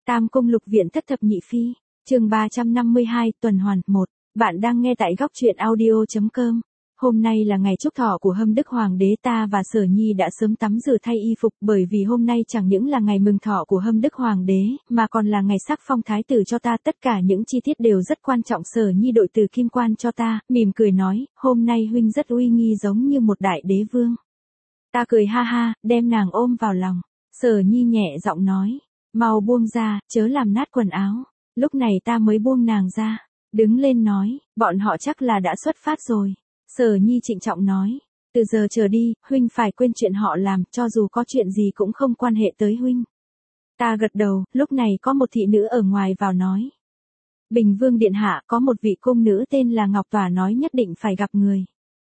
Tam cung lục viện thất thập nhị phi, chương 352, tuần hoàn 1. Bạn đang nghe tại góc truyện audio.com. Hôm nay là ngày chúc thọ của Hâm Đức Hoàng đế, ta và Sở Nhi đã sớm tắm rửa thay y phục, bởi vì hôm nay chẳng những là ngày mừng thọ của Hâm Đức Hoàng đế, mà còn là ngày sắc phong thái tử cho ta, tất cả những chi tiết đều rất quan trọng. Sở Nhi đội từ kim quan cho ta, mỉm cười nói, hôm nay huynh rất uy nghi giống như một đại đế vương. Ta cười ha ha, đem nàng ôm vào lòng. Sở Nhi nhẹ giọng nói, mau buông ra, chớ làm nát quần áo. Lúc này ta mới buông nàng ra, đứng lên nói, bọn họ chắc là đã xuất phát rồi. Sở Nhi trịnh trọng nói, từ giờ trở đi, huynh phải quên chuyện họ làm, cho dù có chuyện gì cũng không quan hệ tới huynh. Ta gật đầu, lúc này có một thị nữ ở ngoài vào nói. Bình Vương điện hạ, có một vị cung nữ tên là Ngọc Tỏa nói nhất định phải gặp người.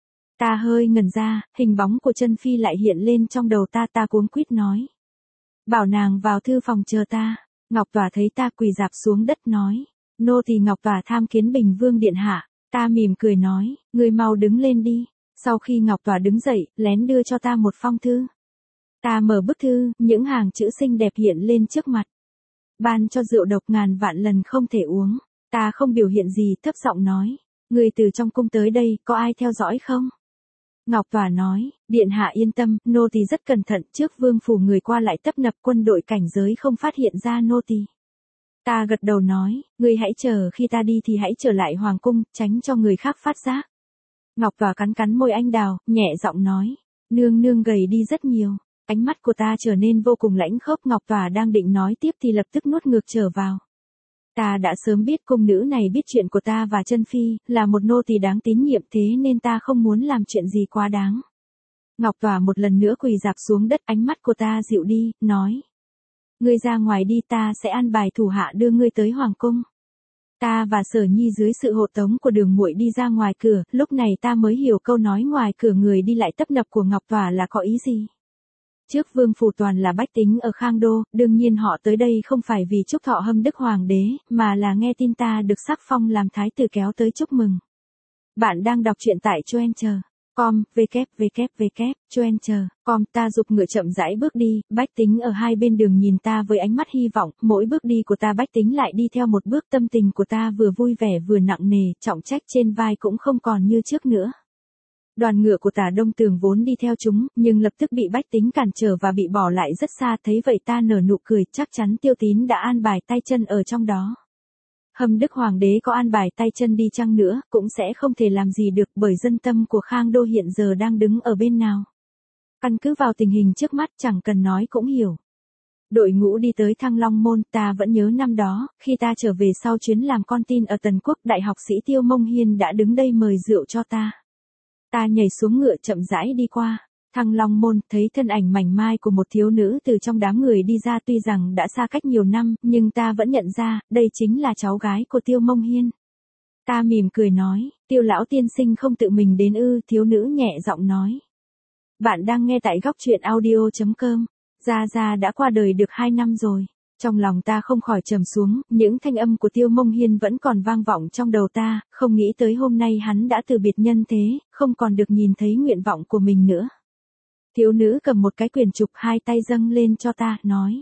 Ta hơi ngẩn ra, hình bóng của chân phi lại hiện lên trong đầu ta, ta cuống quýt nói. Bảo nàng vào thư phòng chờ ta. Ngọc Tỏa thấy ta quỳ rạp xuống đất nói, nô tỳ Ngọc Tỏa tham kiến Bình Vương điện hạ. Ta mỉm cười nói, người mau đứng lên đi. Sau khi Ngọc Tỏa đứng dậy, lén đưa cho ta một phong thư. Ta mở bức thư, những hàng chữ xinh đẹp hiện lên trước mặt. Ban cho rượu độc ngàn vạn lần không thể uống. Ta không biểu hiện gì, thấp giọng nói, người từ trong cung tới đây, có ai theo dõi không? Ngọc Tỏa nói, điện hạ yên tâm, nô tỳ rất cẩn thận, trước vương phủ người qua lại tấp nập, quân đội cảnh giới không phát hiện ra nô tỳ. Ta gật đầu nói, người hãy chờ, khi ta đi thì hãy trở lại hoàng cung, tránh cho người khác phát giác. Ngọc Tỏa cắn cắn môi anh đào, nhẹ giọng nói, nương nương gầy đi rất nhiều. Ánh mắt của ta trở nên vô cùng lãnh khốc. Ngọc Tỏa đang định nói tiếp thì lập tức nuốt ngược trở vào. Ta đã sớm biết cung nữ này biết chuyện của ta và chân phi, là một nô tỳ đáng tín nhiệm, thế nên ta không muốn làm chuyện gì quá đáng. Ngọc Tỏa một lần nữa quỳ rạp xuống đất, ánh mắt của ta dịu đi, nói. Ngươi ra ngoài đi, ta sẽ an bài thủ hạ đưa ngươi tới hoàng cung. Ta và Sở Nhi dưới sự hộ tống của Đường muội đi ra ngoài cửa, lúc này ta mới hiểu câu nói ngoài cửa người đi lại tấp nập của Ngọc Tỏa là có ý gì. Trước vương phủ toàn là bách tính ở Khang Đô, đương nhiên họ tới đây không phải vì chúc thọ Hâm Đức Hoàng đế, mà là nghe tin ta được sắc phong làm thái tử kéo tới chúc mừng. Bạn đang đọc truyện tại Choencher.com, www.choencher.com, ta giục ngựa chậm rãi bước đi, bách tính ở hai bên đường nhìn ta với ánh mắt hy vọng, mỗi bước đi của ta bách tính lại đi theo một bước, tâm tình của ta vừa vui vẻ vừa nặng nề, trọng trách trên vai cũng không còn như trước nữa. Đoàn ngựa của Tả Đông Tường vốn đi theo chúng, nhưng lập tức bị bách tính cản trở và bị bỏ lại rất xa, thấy vậy ta nở nụ cười, chắc chắn Tiêu Tín đã an bài tay chân ở trong đó. Hâm Đức Hoàng đế có an bài tay chân đi chăng nữa, cũng sẽ không thể làm gì được, bởi dân tâm của Khang Đô hiện giờ đang đứng ở bên nào. Căn cứ vào tình hình trước mắt, chẳng cần nói cũng hiểu. Đội ngũ đi tới Thăng Long Môn, ta vẫn nhớ năm đó, khi ta trở về sau chuyến làm con tin ở Tần Quốc, đại học sĩ Tiêu Mông Hiên đã đứng đây mời rượu cho ta. Ta nhảy xuống ngựa chậm rãi đi qua Thăng Long Môn, thấy thân ảnh mảnh mai của một thiếu nữ từ trong đám người đi ra, tuy rằng đã xa cách nhiều năm, nhưng ta vẫn nhận ra, đây chính là cháu gái của Tiêu Mông Hiên. Ta mỉm cười nói, Tiêu lão tiên sinh không tự mình đến ư? Thiếu nữ nhẹ giọng nói. Bạn đang nghe tại góc truyện audio.com. Gia Gia đã qua đời được 2 năm rồi. Trong lòng ta không khỏi trầm xuống, những thanh âm của Tiêu Mông Hiên vẫn còn vang vọng trong đầu ta, không nghĩ tới hôm nay hắn đã từ biệt nhân thế, không còn được nhìn thấy nguyện vọng của mình nữa. Thiếu nữ cầm một cái quyển trục, hai tay dâng lên cho ta, nói.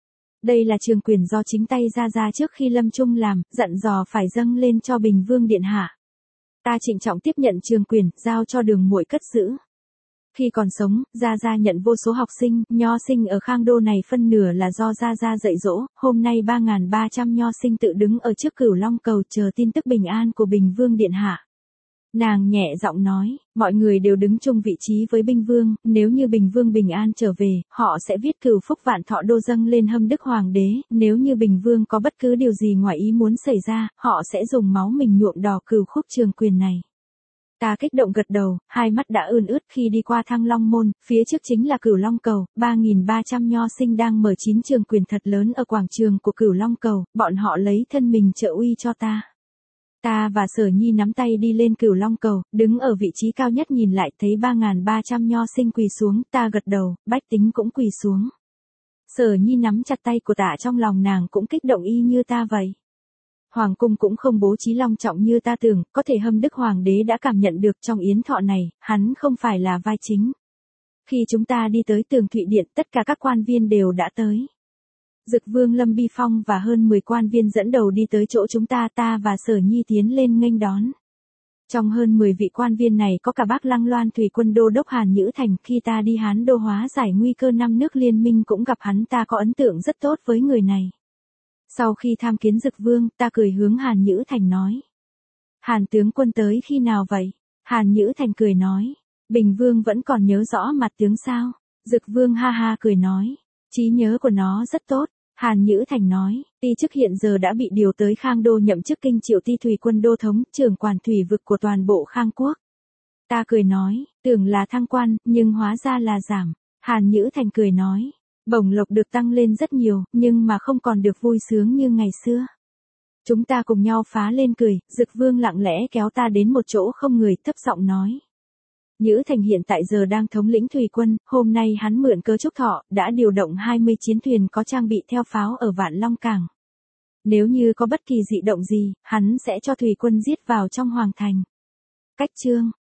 Đây là trường quyển do chính tay Gia Gia trước khi lâm chung làm, dặn dò phải dâng lên cho Bình Vương điện hạ. Ta trịnh trọng tiếp nhận trường quyển, giao cho Đường muội cất giữ. Khi còn sống, Gia Gia nhận vô số học sinh, nho sinh ở Khang Đô này phân nửa là do Gia Gia dạy dỗ, hôm nay 3.300 nho sinh tự đứng ở trước Cửu Long cầu chờ tin tức bình an của Bình Vương điện hạ. Nàng nhẹ giọng nói, mọi người đều đứng chung vị trí với Bình Vương, nếu như Bình Vương bình an trở về, họ sẽ viết cửu phúc vạn thọ đô dâng lên Hâm Đức Hoàng đế, nếu như Bình Vương có bất cứ điều gì ngoài ý muốn xảy ra, họ sẽ dùng máu mình nhuộm đỏ cửu khúc trường quyền này. Ta kích động gật đầu, hai mắt đã ươn ướt khi đi qua Thăng Long Môn, phía trước chính là Cửu Long cầu, 3.300 nho sinh đang mở 9 trường quyền thật lớn ở quảng trường của Cửu Long cầu, bọn họ lấy thân mình trợ uy cho ta. Ta và Sở Nhi nắm tay đi lên Cửu Long cầu, đứng ở vị trí cao nhất nhìn lại thấy 3.300 nho sinh quỳ xuống, ta gật đầu, bách tính cũng quỳ xuống. Sở Nhi nắm chặt tay của ta, trong lòng nàng cũng kích động y như ta vậy. Hoàng cung cũng không bố trí long trọng như ta tưởng, có thể Hâm Đức Hoàng đế đã cảm nhận được trong yến thọ này, hắn không phải là vai chính. Khi chúng ta đi tới Tường Thụy Điện, tất cả các quan viên đều đã tới. Dực Vương Lâm Bi Phong và hơn 10 quan viên dẫn đầu đi tới chỗ chúng ta và Sở Nhi tiến lên nghênh đón. Trong hơn 10 vị quan viên này có cả bác Lăng Loan Thủy Quân Đô đốc Hàn Nhữ Thành, khi ta đi Hán Đô hóa giải nguy cơ 5 nước liên minh cũng gặp hắn, ta có ấn tượng rất tốt với người này. Sau khi tham kiến Dực Vương, ta cười hướng Hàn Nhữ Thành nói. Hàn tướng quân tới khi nào vậy? Hàn Nhữ Thành cười nói. Bình Vương vẫn còn nhớ rõ mặt tướng sao? Dực Vương ha ha cười nói. Trí nhớ của nó rất tốt. Hàn Nhữ Thành nói, ti chức hiện giờ đã bị điều tới Khang Đô nhậm chức Kinh Triệu Ti Thủy Quân Đô thống, trưởng quản thủy vực của toàn bộ Khang Quốc. Ta cười nói, tưởng là thăng quan, nhưng hóa ra là giảm. Hàn Nhữ Thành cười nói, bổng lộc được tăng lên rất nhiều, nhưng mà không còn được vui sướng như ngày xưa. Chúng ta cùng nhau phá lên cười, Dực Vương lặng lẽ kéo ta đến một chỗ không người, thấp giọng nói. Nhữ Thành hiện tại giờ đang thống lĩnh thủy quân, hôm nay hắn mượn cớ chúc thọ, đã điều động 20 chiến thuyền có trang bị theo pháo ở Vạn Long Cảng. Nếu như có bất kỳ dị động gì, hắn sẽ cho thủy quân giết vào trong hoàng thành. Cách chương